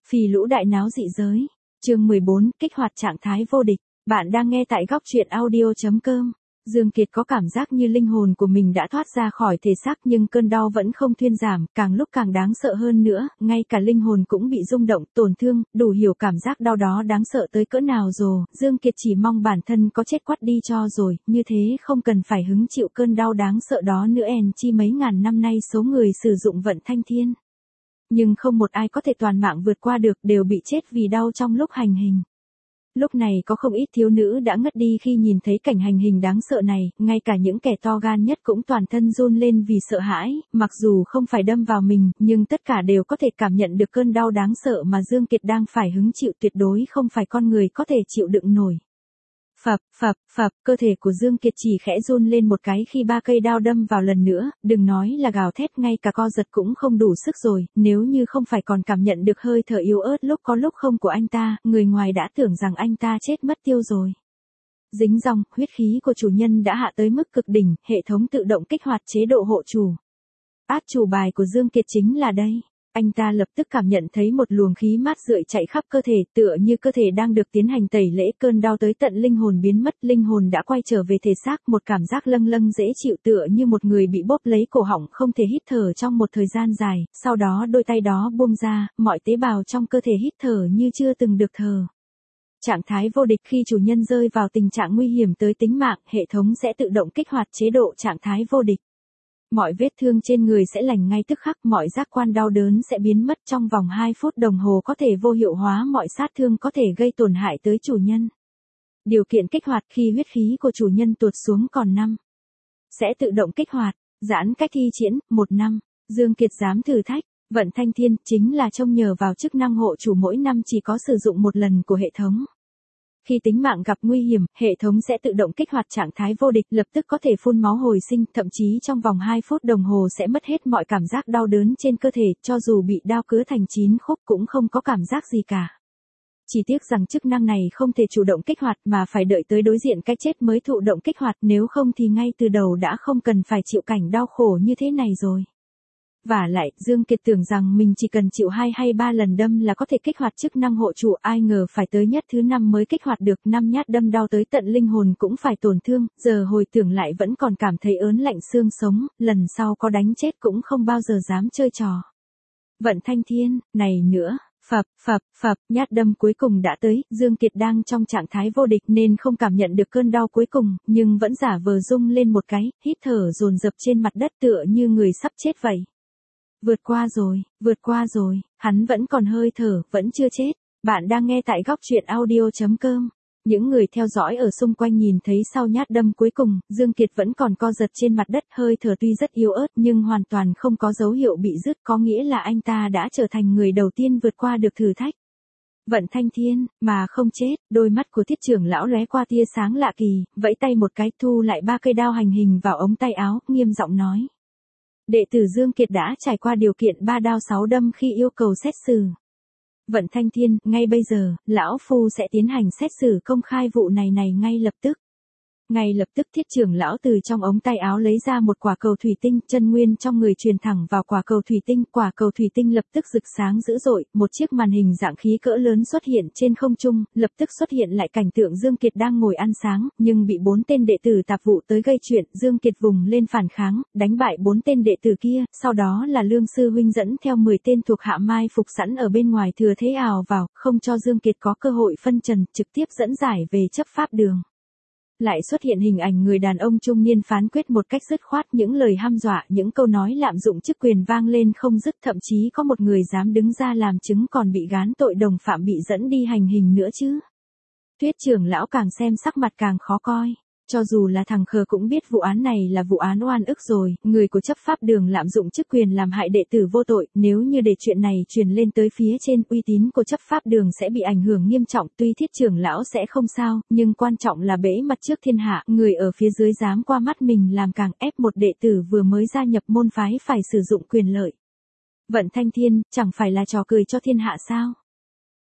Phì lũ đại náo dị giới. Chương 14, kích hoạt trạng thái vô địch. Bạn đang nghe tại góc truyện audio.com. Dương Kiệt có cảm giác như linh hồn của mình đã thoát ra khỏi thể xác, nhưng cơn đau vẫn không thuyên giảm, càng lúc càng đáng sợ hơn nữa, ngay cả linh hồn cũng bị rung động, tổn thương, đủ hiểu cảm giác đau đó đáng sợ tới cỡ nào rồi. Dương Kiệt chỉ mong bản thân có chết quắt đi cho rồi, như thế không cần phải hứng chịu cơn đau đáng sợ đó nữa. Chi mấy ngàn năm nay số người sử dụng vận thanh thiên, nhưng không một ai có thể toàn mạng vượt qua được, đều bị chết vì đau trong lúc hành hình. Lúc này có không ít thiếu nữ đã ngất đi khi nhìn thấy cảnh hành hình đáng sợ này, ngay cả những kẻ to gan nhất cũng toàn thân run lên vì sợ hãi, mặc dù không phải đâm vào mình, nhưng tất cả đều có thể cảm nhận được cơn đau đáng sợ mà Dương Kiệt đang phải hứng chịu, tuyệt đối không phải con người có thể chịu đựng nổi. Phập, phập, phập, cơ thể của Dương Kiệt chỉ khẽ run lên một cái khi ba cây đao đâm vào lần nữa, đừng nói là gào thét, ngay cả co giật cũng không đủ sức rồi, nếu như không phải còn cảm nhận được hơi thở yếu ớt lúc có lúc không của anh ta, người ngoài đã tưởng rằng anh ta chết mất tiêu rồi. Dính dòng, huyết khí của chủ nhân đã hạ tới mức cực đỉnh, hệ thống tự động kích hoạt chế độ hộ chủ. Át chủ bài của Dương Kiệt chính là đây. Anh ta lập tức cảm nhận thấy một luồng khí mát rượi chạy khắp cơ thể, tựa như cơ thể đang được tiến hành tẩy lễ, cơn đau tới tận linh hồn biến mất, linh hồn đã quay trở về thể xác, một cảm giác lâng lâng dễ chịu tựa như một người bị bóp lấy cổ họng không thể hít thở trong một thời gian dài, sau đó đôi tay đó buông ra, mọi tế bào trong cơ thể hít thở như chưa từng được thở. Trạng thái vô địch. Khi chủ nhân rơi vào tình trạng nguy hiểm tới tính mạng, hệ thống sẽ tự động kích hoạt chế độ trạng thái vô địch. Mọi vết thương trên người sẽ lành ngay tức khắc, mọi giác quan đau đớn sẽ biến mất trong vòng 2 phút đồng hồ, có thể vô hiệu hóa mọi sát thương có thể gây tổn hại tới chủ nhân. Điều kiện kích hoạt: khi huyết khí của chủ nhân tụt xuống còn 5, sẽ tự động kích hoạt. Giãn cách thi triển, 1 năm. Dương Kiệt dám thử thách. Vận thanh thiên chính là trông nhờ vào chức năng hộ chủ mỗi năm chỉ có sử dụng một lần của hệ thống. Khi tính mạng gặp nguy hiểm, hệ thống sẽ tự động kích hoạt trạng thái vô địch, lập tức có thể phun máu hồi sinh, thậm chí trong vòng 2 phút đồng hồ sẽ mất hết mọi cảm giác đau đớn trên cơ thể, cho dù bị đao cứa thành 9 khúc cũng không có cảm giác gì cả. Chỉ tiếc rằng chức năng này không thể chủ động kích hoạt mà phải đợi tới đối diện cái chết mới thụ động kích hoạt, nếu không thì ngay từ đầu đã không cần phải chịu cảnh đau khổ như thế này rồi. Vả lại, Dương Kiệt tưởng rằng mình chỉ cần chịu 2 hay 3 lần đâm là có thể kích hoạt chức năng hộ chủ, ai ngờ phải tới nhát thứ 5 mới kích hoạt được, 5 nhát đâm đau tới tận linh hồn cũng phải tổn thương, giờ hồi tưởng lại vẫn còn cảm thấy ớn lạnh xương sống, lần sau có đánh chết cũng không bao giờ dám chơi trò. Vận thanh thiên, này nữa. Phập, phập, phập, nhát đâm cuối cùng đã tới, Dương Kiệt đang trong trạng thái vô địch nên không cảm nhận được cơn đau cuối cùng, nhưng vẫn giả vờ rung lên một cái, hít thở dồn dập trên mặt đất tựa như người sắp chết vậy. Vượt qua rồi, hắn vẫn còn hơi thở, vẫn chưa chết. Bạn đang nghe tại góc truyện audio.com. Những người theo dõi ở xung quanh nhìn thấy sau nhát đâm cuối cùng, Dương Kiệt vẫn còn co giật trên mặt đất, hơi thở tuy rất yếu ớt nhưng hoàn toàn không có dấu hiệu bị dứt, có nghĩa là anh ta đã trở thành người đầu tiên vượt qua được thử thách. Vận thanh thiên, mà không chết. Đôi mắt của Thiết trưởng lão lóe qua tia sáng lạ kỳ, vẫy tay một cái thu lại 3 cây đao hành hình vào ống tay áo, nghiêm giọng nói. Đệ tử Dương Kiệt đã trải qua điều kiện 3 đao 6 đâm khi yêu cầu xét xử. Vận thanh thiên, ngay bây giờ, lão phu sẽ tiến hành xét xử công khai vụ này ngay lập tức. Ngay lập tức Thiết trưởng lão từ trong ống tay áo lấy ra một quả cầu thủy tinh, chân nguyên trong người truyền thẳng vào quả cầu thủy tinh, quả cầu thủy tinh lập tức rực sáng dữ dội, một chiếc màn hình dạng khí cỡ lớn xuất hiện trên không trung, lập tức xuất hiện lại cảnh tượng Dương Kiệt đang ngồi ăn sáng, nhưng bị 4 tên đệ tử tạp vụ tới gây chuyện, Dương Kiệt vùng lên phản kháng, đánh bại 4 tên đệ tử kia, sau đó là Lương sư huynh dẫn theo 10 tên thuộc hạ mai phục sẵn ở bên ngoài thừa thế ào vào, không cho Dương Kiệt có cơ hội phân trần, trực tiếp dẫn giải về chấp pháp đường. Lại xuất hiện hình ảnh người đàn ông trung niên phán quyết một cách dứt khoát, những lời hăm dọa, những câu nói lạm dụng chức quyền vang lên không dứt, thậm chí có một người dám đứng ra làm chứng còn bị gán tội đồng phạm bị dẫn đi hành hình nữa chứ. Tuyết trưởng lão càng xem sắc mặt càng khó coi. Cho dù là thằng khờ cũng biết vụ án này là vụ án oan ức rồi, người của chấp pháp đường lạm dụng chức quyền làm hại đệ tử vô tội, nếu như để chuyện này truyền lên tới phía trên, uy tín của chấp pháp đường sẽ bị ảnh hưởng nghiêm trọng, tuy Thiết trưởng lão sẽ không sao, nhưng quan trọng là bẽ mặt trước thiên hạ, người ở phía dưới dám qua mắt mình làm càng ép một đệ tử vừa mới gia nhập môn phái phải sử dụng quyền lợi. Vận thanh thiên, chẳng phải là trò cười cho thiên hạ sao?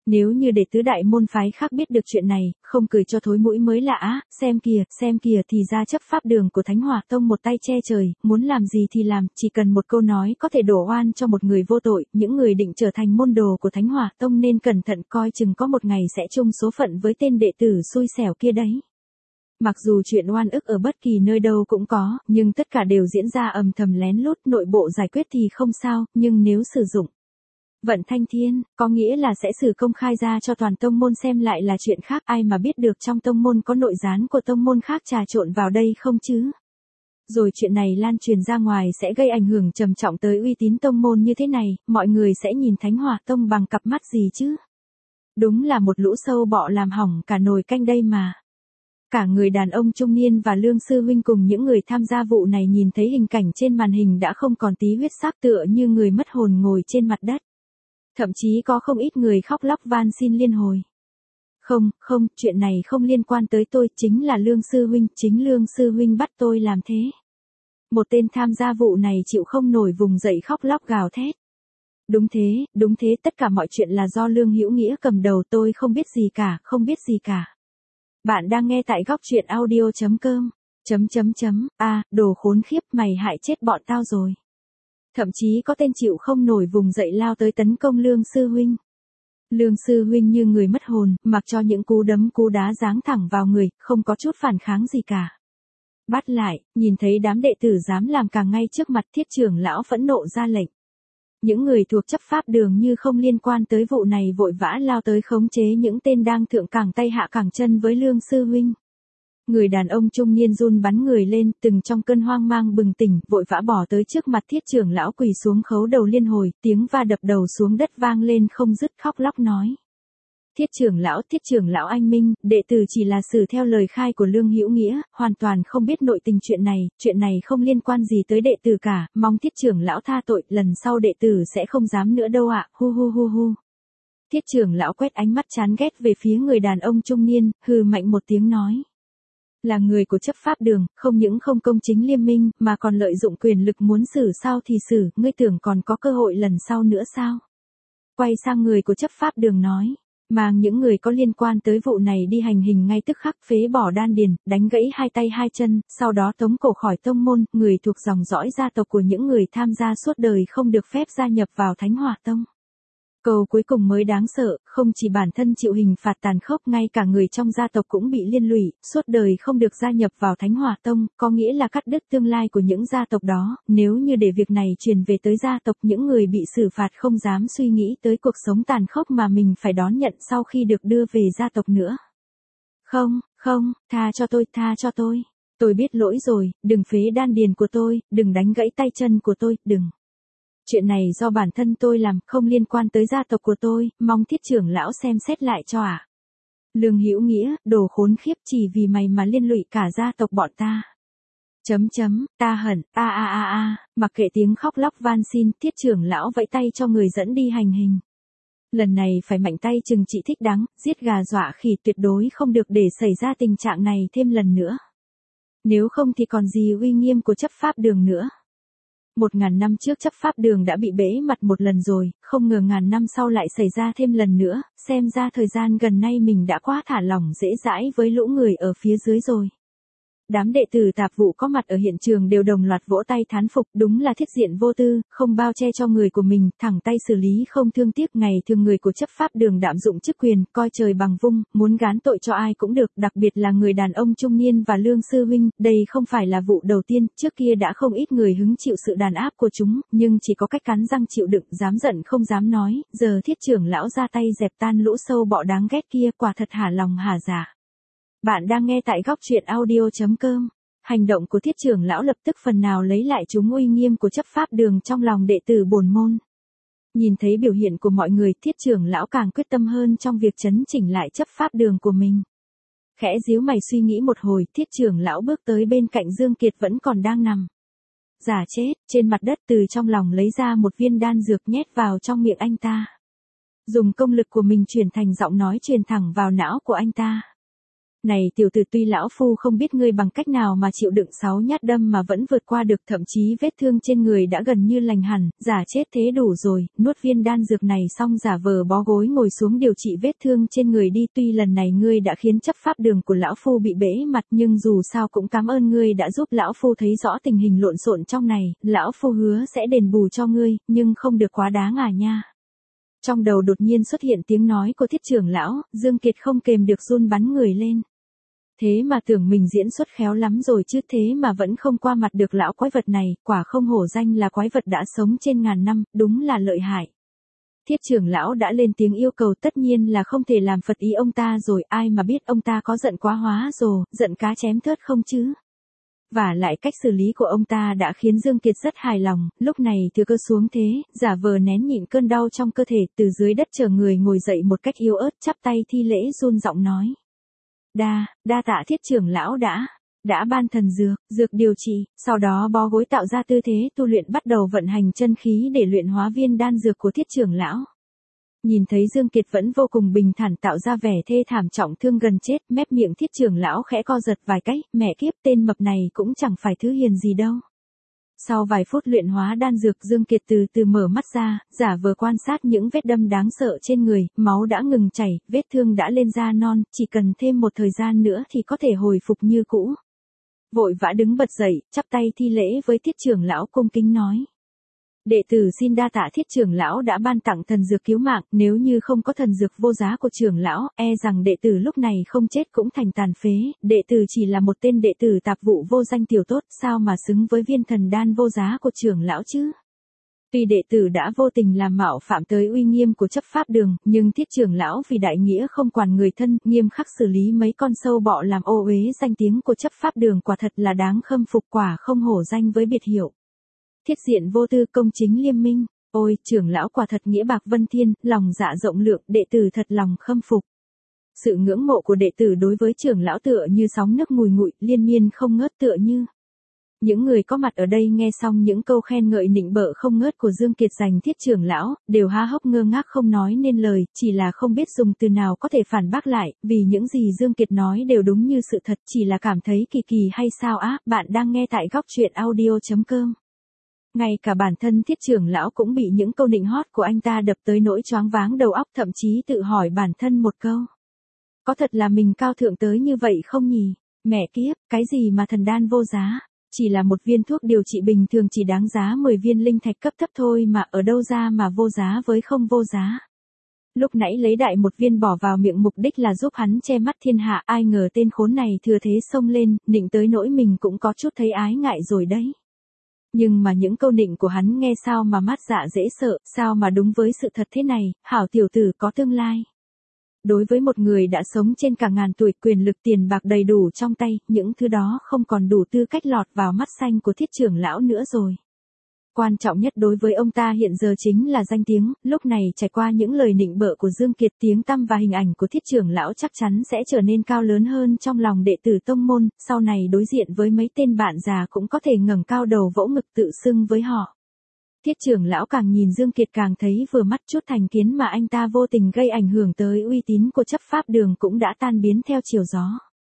Nếu như để tứ đại môn phái khác biết được chuyện này, không cười cho thối mũi mới lạ, xem kìa thì ra chấp pháp đường của Thánh Hỏa Tông một tay che trời, muốn làm gì thì làm, chỉ cần một câu nói có thể đổ oan cho một người vô tội, những người định trở thành môn đồ của Thánh Hỏa Tông nên cẩn thận coi chừng có một ngày sẽ chung số phận với tên đệ tử xui xẻo kia đấy. Mặc dù chuyện oan ức ở bất kỳ nơi đâu cũng có, nhưng tất cả đều diễn ra âm thầm lén lút, nội bộ giải quyết thì không sao, nhưng nếu sử dụng vận thanh thiên, có nghĩa là sẽ xử công khai ra cho toàn tông môn xem lại là chuyện khác, ai mà biết được trong tông môn có nội gián của tông môn khác trà trộn vào đây không chứ. Rồi chuyện này lan truyền ra ngoài sẽ gây ảnh hưởng trầm trọng tới uy tín tông môn như thế này, mọi người sẽ nhìn Thánh Hỏa Tông bằng cặp mắt gì chứ? Đúng là một lũ sâu bọ làm hỏng cả nồi canh đây mà. Cả người đàn ông trung niên và Lương sư huynh cùng những người tham gia vụ này nhìn thấy hình cảnh trên màn hình đã không còn tí huyết sắc, tựa như người mất hồn ngồi trên mặt đất. Thậm chí có không ít người khóc lóc van xin liên hồi. Không, chuyện này không liên quan tới tôi, chính là chính Lương sư huynh bắt tôi làm thế. Một tên tham gia vụ này chịu không nổi vùng dậy khóc lóc gào thét. Đúng thế, tất cả mọi chuyện là do Lương Hữu Nghĩa cầm đầu, tôi không biết gì cả. Bạn đang nghe tại góc truyện audio.com. Đồ khốn khiếp, mày hại chết bọn tao rồi. Thậm chí có tên chịu không nổi vùng dậy lao tới tấn công Lương sư huynh. Lương sư huynh như người mất hồn, mặc cho những cú đấm cú đá giáng thẳng vào người, không có chút phản kháng gì cả. Bắt lại, nhìn thấy đám đệ tử dám làm càng ngay trước mặt, Thiết trưởng lão phẫn nộ ra lệnh. Những người thuộc chấp pháp đường như không liên quan tới vụ này vội vã lao tới khống chế những tên đang thượng cẳng tay hạ cẳng chân với Lương sư huynh. Người đàn ông trung niên run bắn người lên, từng trong cơn hoang mang bừng tỉnh, vội vã bỏ tới trước mặt Thiết trưởng lão quỳ xuống khấu đầu liên hồi, tiếng va đập đầu xuống đất vang lên không dứt, khóc lóc nói. Thiết trưởng lão anh minh, đệ tử chỉ là xử theo lời khai của Lương Hữu Nghĩa, hoàn toàn không biết nội tình chuyện này không liên quan gì tới đệ tử cả, mong Thiết trưởng lão tha tội, lần sau đệ tử sẽ không dám nữa đâu ạ, hu. Thiết trưởng lão quét ánh mắt chán ghét về phía người đàn ông trung niên, hừ mạnh một tiếng nói. Là người của chấp pháp đường, không những không công chính liêm minh, mà còn lợi dụng quyền lực muốn xử sao thì xử, ngươi tưởng còn có cơ hội lần sau nữa sao? Quay sang người của chấp pháp đường nói. Mang những người có liên quan tới vụ này đi hành hình ngay tức khắc, phế bỏ đan điền, đánh gãy hai tay hai chân, sau đó tống cổ khỏi tông môn, người thuộc dòng dõi gia tộc của những người tham gia suốt đời không được phép gia nhập vào Thánh Hỏa Tông. Câu cuối cùng mới đáng sợ, không chỉ bản thân chịu hình phạt tàn khốc, ngay cả người trong gia tộc cũng bị liên lụy, suốt đời không được gia nhập vào Thánh Hỏa Tông, có nghĩa là cắt đứt tương lai của những gia tộc đó, nếu như để việc này truyền về tới gia tộc, những người bị xử phạt không dám suy nghĩ tới cuộc sống tàn khốc mà mình phải đón nhận sau khi được đưa về gia tộc nữa. Không, tha cho tôi. Tôi biết lỗi rồi, đừng phế đan điền của tôi, đừng đánh gãy tay chân của tôi, đừng. Chuyện này do bản thân tôi làm, không liên quan tới gia tộc của tôi, mong Thiết trưởng lão xem xét lại cho ạ. Lương Hữu Nghĩa, đồ khốn khiếp, chỉ vì mày mà liên lụy cả gia tộc bọn ta. Ta hận, mặc kệ tiếng khóc lóc van xin, Thiết trưởng lão vẫy tay cho người dẫn đi hành hình. Lần này phải mạnh tay trừng trị thích đáng, giết gà dọa khỉ, tuyệt đối không được để xảy ra tình trạng này thêm lần nữa. Nếu không thì còn gì uy nghiêm của chấp pháp đường nữa. 1000 năm trước chấp pháp đường đã bị bể mặt một lần rồi, không ngờ ngàn năm sau lại xảy ra thêm lần nữa, xem ra thời gian gần nay mình đã quá thả lỏng dễ dãi với lũ người ở phía dưới rồi. Đám đệ tử tạp vụ có mặt ở hiện trường đều đồng loạt vỗ tay thán phục, đúng là thiết diện vô tư, không bao che cho người của mình, thẳng tay xử lý không thương tiếc. Ngày thường người của chấp pháp đường đạm dụng chức quyền, coi trời bằng vung, muốn gán tội cho ai cũng được, đặc biệt là người đàn ông trung niên và Lương sư huynh, đây không phải là vụ đầu tiên, trước kia đã không ít người hứng chịu sự đàn áp của chúng, nhưng chỉ có cách cắn răng chịu đựng, dám giận không dám nói, giờ Thiết trưởng lão ra tay dẹp tan lũ sâu bọ đáng ghét kia, quả thật hả lòng hả dạ. Bạn đang nghe tại góc truyện audio.com. Hành động của Thiết trưởng lão lập tức phần nào lấy lại chúng uy nghiêm của chấp pháp đường trong lòng đệ tử bổn môn. Nhìn thấy biểu hiện của mọi người, Thiết trưởng lão càng quyết tâm hơn trong việc chấn chỉnh lại chấp pháp đường của mình. Khẽ díu mày suy nghĩ một hồi, Thiết trưởng lão bước tới bên cạnh Dương Kiệt vẫn còn đang nằm giả chết trên mặt đất, từ trong lòng lấy ra một viên đan dược nhét vào trong miệng anh ta. Dùng công lực của mình chuyển thành giọng nói truyền thẳng vào não của anh ta. Này tiểu tử, tuy lão phu không biết ngươi bằng cách nào mà chịu đựng 6 nhát đâm mà vẫn vượt qua được, thậm chí vết thương trên người đã gần như lành hẳn, giả chết thế đủ rồi, nuốt viên đan dược này xong giả vờ bó gối ngồi xuống điều trị vết thương trên người đi, tuy lần này ngươi đã khiến chấp pháp đường của lão phu bị bể mặt nhưng dù sao cũng cảm ơn ngươi đã giúp lão phu thấy rõ tình hình lộn xộn trong này, lão phu hứa sẽ đền bù cho ngươi, nhưng không được quá đáng à nha. Trong đầu đột nhiên xuất hiện tiếng nói của Thiết trưởng lão, Dương Kiệt không kềm được run bắn người lên. Thế mà tưởng mình diễn xuất khéo lắm rồi chứ, thế mà vẫn không qua mặt được lão quái vật này, quả không hổ danh là quái vật đã sống trên ngàn năm, đúng là lợi hại. Thiết trưởng lão đã lên tiếng yêu cầu, tất nhiên là không thể làm phật ý ông ta rồi, ai mà biết ông ta có giận quá hóa rồi, giận cá chém thớt không chứ. Và lại cách xử lý của ông ta đã khiến Dương Kiệt rất hài lòng, lúc này thừa cơ xuống thế, giả vờ nén nhịn cơn đau trong cơ thể, từ dưới đất chờ người ngồi dậy một cách yếu ớt, chắp tay thi lễ run giọng nói. Đa tạ Thiết trưởng lão đã ban thần dược điều trị, sau đó bó gối tạo ra tư thế tu luyện, bắt đầu vận hành chân khí để luyện hóa viên đan dược của Thiết trưởng lão. Nhìn thấy Dương Kiệt vẫn vô cùng bình thản tạo ra vẻ thê thảm trọng thương gần chết, mép miệng Thiết trưởng lão khẽ co giật vài cái, mẹ kiếp, tên mập này cũng chẳng phải thứ hiền gì đâu. Sau vài phút luyện hóa đan dược, Dương Kiệt từ từ mở mắt ra, giả vờ quan sát những vết đâm đáng sợ trên người, máu đã ngừng chảy, vết thương đã lên da non, chỉ cần thêm một thời gian nữa thì có thể hồi phục như cũ. Vội vã đứng bật dậy, chắp tay thi lễ với Thiết trưởng lão cung kính nói. Đệ tử xin đa tạ Thiết trưởng lão đã ban tặng thần dược cứu mạng, nếu như không có thần dược vô giá của trưởng lão, e rằng đệ tử lúc này không chết cũng thành tàn phế, đệ tử chỉ là một tên đệ tử tạp vụ vô danh tiểu tốt, sao mà xứng với viên thần đan vô giá của trưởng lão chứ? Tuy đệ tử đã vô tình làm mạo phạm tới uy nghiêm của chấp pháp đường, nhưng Thiết trưởng lão vì đại nghĩa không quản người thân, nghiêm khắc xử lý mấy con sâu bọ làm ô uế danh tiếng của chấp pháp đường, quả thật là đáng khâm phục, quả không hổ danh với biệt hiệu. Thiết diện vô tư, công chính liêm minh, ôi trưởng lão quả thật nghĩa bạc vân thiên, lòng dạ rộng lượng, đệ tử thật lòng khâm phục. Sự ngưỡng mộ của đệ tử đối với trưởng lão tựa như sóng nước ngùi ngụi, liên miên không ngớt tựa như. Những người có mặt ở đây nghe xong những câu khen ngợi nịnh bợ không ngớt của Dương Kiệt dành Thiết trưởng lão, đều há hốc ngơ ngác không nói nên lời, chỉ là không biết dùng từ nào có thể phản bác lại, vì những gì Dương Kiệt nói đều đúng như sự thật, chỉ là cảm thấy kỳ kỳ hay sao á. Bạn đang nghe tại góc truyện audio.com. Ngay cả bản thân Thiết trưởng lão cũng bị những câu nịnh hót của anh ta đập tới nỗi choáng váng đầu óc, thậm chí tự hỏi bản thân một câu. Có thật là mình cao thượng tới như vậy không nhỉ? Mẹ kiếp, cái gì mà thần đan vô giá? Chỉ là một viên thuốc điều trị bình thường chỉ đáng giá 10 viên linh thạch cấp thấp thôi mà, ở đâu ra mà vô giá với không vô giá. Lúc nãy lấy đại một viên bỏ vào miệng mục đích là giúp hắn che mắt thiên hạ, ai ngờ tên khốn này thừa thế xông lên, nịnh tới nỗi mình cũng có chút thấy ái ngại rồi đấy. Nhưng mà những câu nịnh của hắn nghe sao mà mát dạ dễ sợ, sao mà đúng với sự thật thế này, hảo tiểu tử có tương lai. Đối với một người đã sống trên cả ngàn tuổi, quyền lực tiền bạc đầy đủ trong tay, những thứ đó không còn đủ tư cách lọt vào mắt xanh của Thiết trưởng lão nữa rồi. Quan trọng nhất đối với ông ta hiện giờ chính là danh tiếng, lúc này trải qua những lời nịnh bợ của Dương Kiệt, tiếng tăm và hình ảnh của Thiết trưởng lão chắc chắn sẽ trở nên cao lớn hơn trong lòng đệ tử tông môn, sau này đối diện với mấy tên bạn già cũng có thể ngẩng cao đầu vỗ ngực tự xưng với họ. Thiết trưởng lão càng nhìn Dương Kiệt càng thấy vừa mắt, chút thành kiến mà anh ta vô tình gây ảnh hưởng tới uy tín của chấp pháp đường cũng đã tan biến theo chiều gió.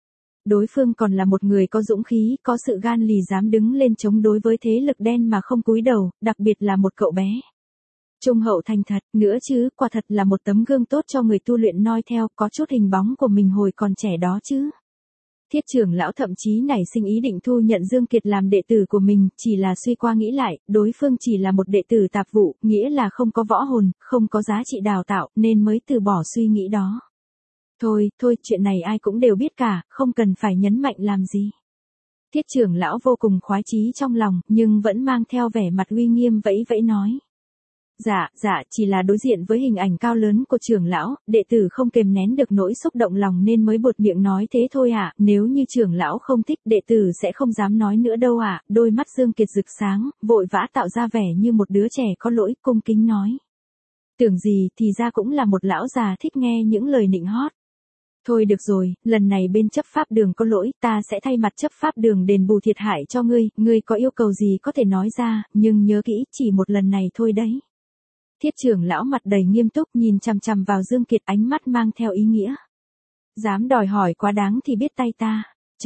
Đối phương còn là một người có dũng khí, có sự gan lì, dám đứng lên chống đối với thế lực đen mà không cúi đầu, đặc biệt là một cậu bé. Trung hậu thành thật, nữa chứ, quả thật là một tấm gương tốt cho người tu luyện noi theo, có chút hình bóng của mình hồi còn trẻ đó chứ. Thiết trưởng lão thậm chí nảy sinh ý định thu nhận Dương Kiệt làm đệ tử của mình, chỉ là suy qua nghĩ lại, đối phương chỉ là một đệ tử tạp vụ, nghĩa là không có võ hồn, không có giá trị đào tạo, nên mới từ bỏ suy nghĩ đó. Thôi, chuyện này ai cũng đều biết cả, không cần phải nhấn mạnh làm gì. Thiết trưởng lão vô cùng khoái chí trong lòng, nhưng vẫn mang theo vẻ mặt uy nghiêm vẫy vẫy nói. Dạ, chỉ là đối diện với hình ảnh cao lớn của trưởng lão, đệ tử không kềm nén được nỗi xúc động lòng nên mới buột miệng nói thế thôi ạ, nếu như trưởng lão không thích đệ tử sẽ không dám nói nữa đâu ạ. Đôi mắt Dương Kiệt rực sáng, vội vã tạo ra vẻ như một đứa trẻ có lỗi, cung kính nói. Tưởng gì thì ra cũng là một lão già thích nghe những lời nịnh hót. Thôi được rồi, lần này bên chấp pháp đường có lỗi, ta sẽ thay mặt chấp pháp đường đền bù thiệt hại cho ngươi có yêu cầu gì có thể nói ra, nhưng nhớ kỹ, chỉ một lần này thôi đấy. Thiết trưởng lão mặt đầy nghiêm túc nhìn chằm chằm vào Dương Kiệt, ánh mắt mang theo ý nghĩa. Dám đòi hỏi quá đáng thì biết tay ta.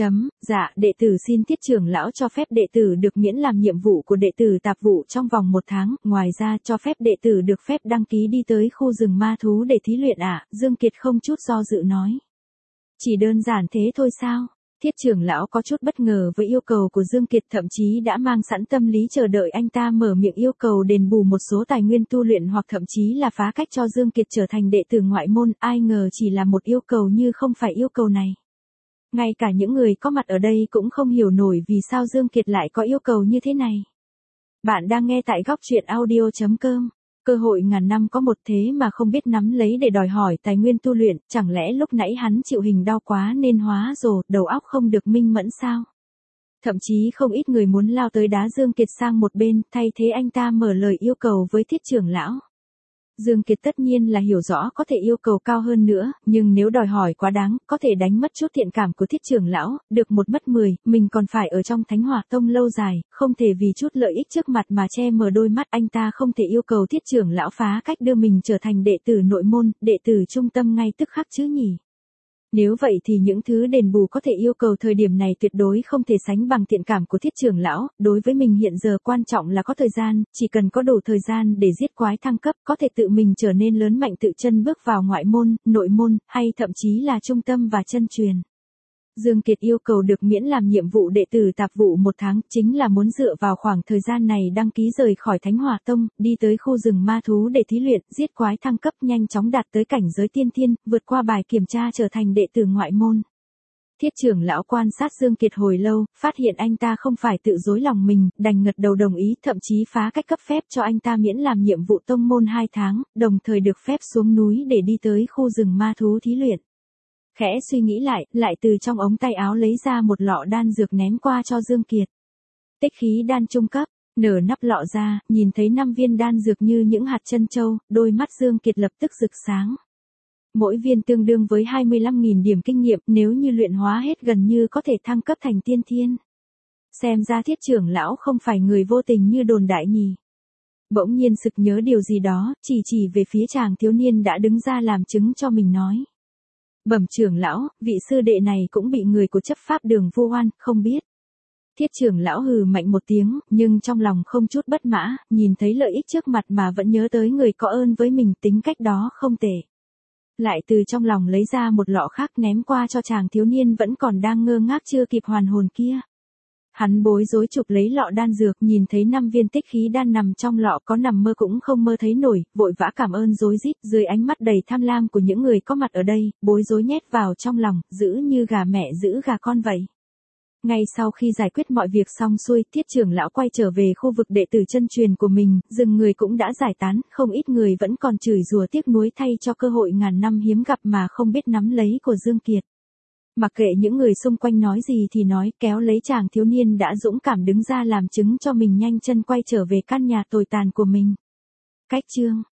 Dạ, đệ tử xin Tiết trưởng lão cho phép đệ tử được miễn làm nhiệm vụ của đệ tử tạp vụ trong vòng 1 tháng, ngoài ra cho phép đệ tử được phép đăng ký đi tới khu rừng ma thú để thí luyện ạ, Dương Kiệt không chút do dự nói. Chỉ đơn giản thế thôi sao? Thiết trưởng lão có chút bất ngờ với yêu cầu của Dương Kiệt, thậm chí đã mang sẵn tâm lý chờ đợi anh ta mở miệng yêu cầu đền bù một số tài nguyên tu luyện hoặc thậm chí là phá cách cho Dương Kiệt trở thành đệ tử ngoại môn, ai ngờ chỉ là một yêu cầu như không phải yêu cầu này. Ngay cả những người có mặt ở đây cũng không hiểu nổi vì sao Dương Kiệt lại có yêu cầu như thế này. Bạn đang nghe tại góc truyện audio.com. Cơ hội ngàn năm có một thế mà không biết nắm lấy để đòi hỏi tài nguyên tu luyện, chẳng lẽ lúc nãy hắn chịu hình đau quá nên hóa rồ, đầu óc không được minh mẫn sao? Thậm chí không ít người muốn lao tới đá Dương Kiệt sang một bên, thay thế anh ta mở lời yêu cầu với Thiết trưởng lão. Dương Kiệt tất nhiên là hiểu rõ có thể yêu cầu cao hơn nữa, nhưng nếu đòi hỏi quá đáng, có thể đánh mất chút thiện cảm của Thiết trưởng lão, được một mất 10, mình còn phải ở trong Thánh Hỏa Tông lâu dài, không thể vì chút lợi ích trước mặt mà che mờ đôi mắt, anh ta không thể yêu cầu Thiết trưởng lão phá cách đưa mình trở thành đệ tử nội môn, đệ tử trung tâm ngay tức khắc chứ nhỉ. Nếu vậy thì những thứ đền bù có thể yêu cầu thời điểm này tuyệt đối không thể sánh bằng thiện cảm của Thiết trưởng lão, đối với mình hiện giờ quan trọng là có thời gian, chỉ cần có đủ thời gian để giết quái thăng cấp, có thể tự mình trở nên lớn mạnh tự chân bước vào ngoại môn, nội môn, hay thậm chí là trung tâm và chân truyền. Dương Kiệt yêu cầu được miễn làm nhiệm vụ đệ tử tạp vụ 1 tháng, chính là muốn dựa vào khoảng thời gian này đăng ký rời khỏi Thánh Hỏa Tông, đi tới khu rừng ma thú để thí luyện, giết quái thăng cấp nhanh chóng đạt tới cảnh giới tiên thiên, vượt qua bài kiểm tra trở thành đệ tử ngoại môn. Thiết trưởng lão quan sát Dương Kiệt hồi lâu, phát hiện anh ta không phải tự dối lòng mình, đành gật đầu đồng ý, thậm chí phá cách cấp phép cho anh ta miễn làm nhiệm vụ tông môn 2 tháng, đồng thời được phép xuống núi để đi tới khu rừng ma thú thí luyện. Khẽ suy nghĩ lại từ trong ống tay áo lấy ra một lọ đan dược ném qua cho Dương Kiệt. Tích khí đan trung cấp, nở nắp lọ ra, nhìn thấy 5 viên đan dược như những hạt chân châu, đôi mắt Dương Kiệt lập tức rực sáng. Mỗi viên tương đương với 25.000 điểm kinh nghiệm, nếu như luyện hóa hết gần như có thể thăng cấp thành tiên thiên. Xem ra Thiết trưởng lão không phải người vô tình như đồn đại nhỉ. Bỗng nhiên sực nhớ điều gì đó, chỉ về phía chàng thiếu niên đã đứng ra làm chứng cho mình nói. Bẩm trưởng lão, vị sư đệ này cũng bị người của chấp pháp đường vu oan, không biết. Thiết trưởng lão hừ mạnh một tiếng, nhưng trong lòng không chút bất mã, nhìn thấy lợi ích trước mặt mà vẫn nhớ tới người có ơn với mình, tính cách đó không tệ. Lại từ trong lòng lấy ra một lọ khác ném qua cho chàng thiếu niên vẫn còn đang ngơ ngác chưa kịp hoàn hồn kia. Hắn bối rối chụp lấy lọ đan dược, nhìn thấy 5 viên tích khí đan nằm trong lọ, có nằm mơ cũng không mơ thấy nổi, vội vã cảm ơn rối rít, dưới ánh mắt đầy tham lam của những người có mặt ở đây, bối rối nhét vào trong lòng, giữ như gà mẹ giữ gà con vậy. Ngay sau khi giải quyết mọi việc xong xuôi, Thiết trưởng lão quay trở về khu vực đệ tử chân truyền của mình, rừng người cũng đã giải tán, không ít người vẫn còn chửi rủa tiếc nuối thay cho cơ hội ngàn năm hiếm gặp mà không biết nắm lấy của Dương Kiệt. Mặc kệ những người xung quanh nói gì thì nói, kéo lấy chàng thiếu niên đã dũng cảm đứng ra làm chứng cho mình nhanh chân quay trở về căn nhà tồi tàn của mình. Cách chương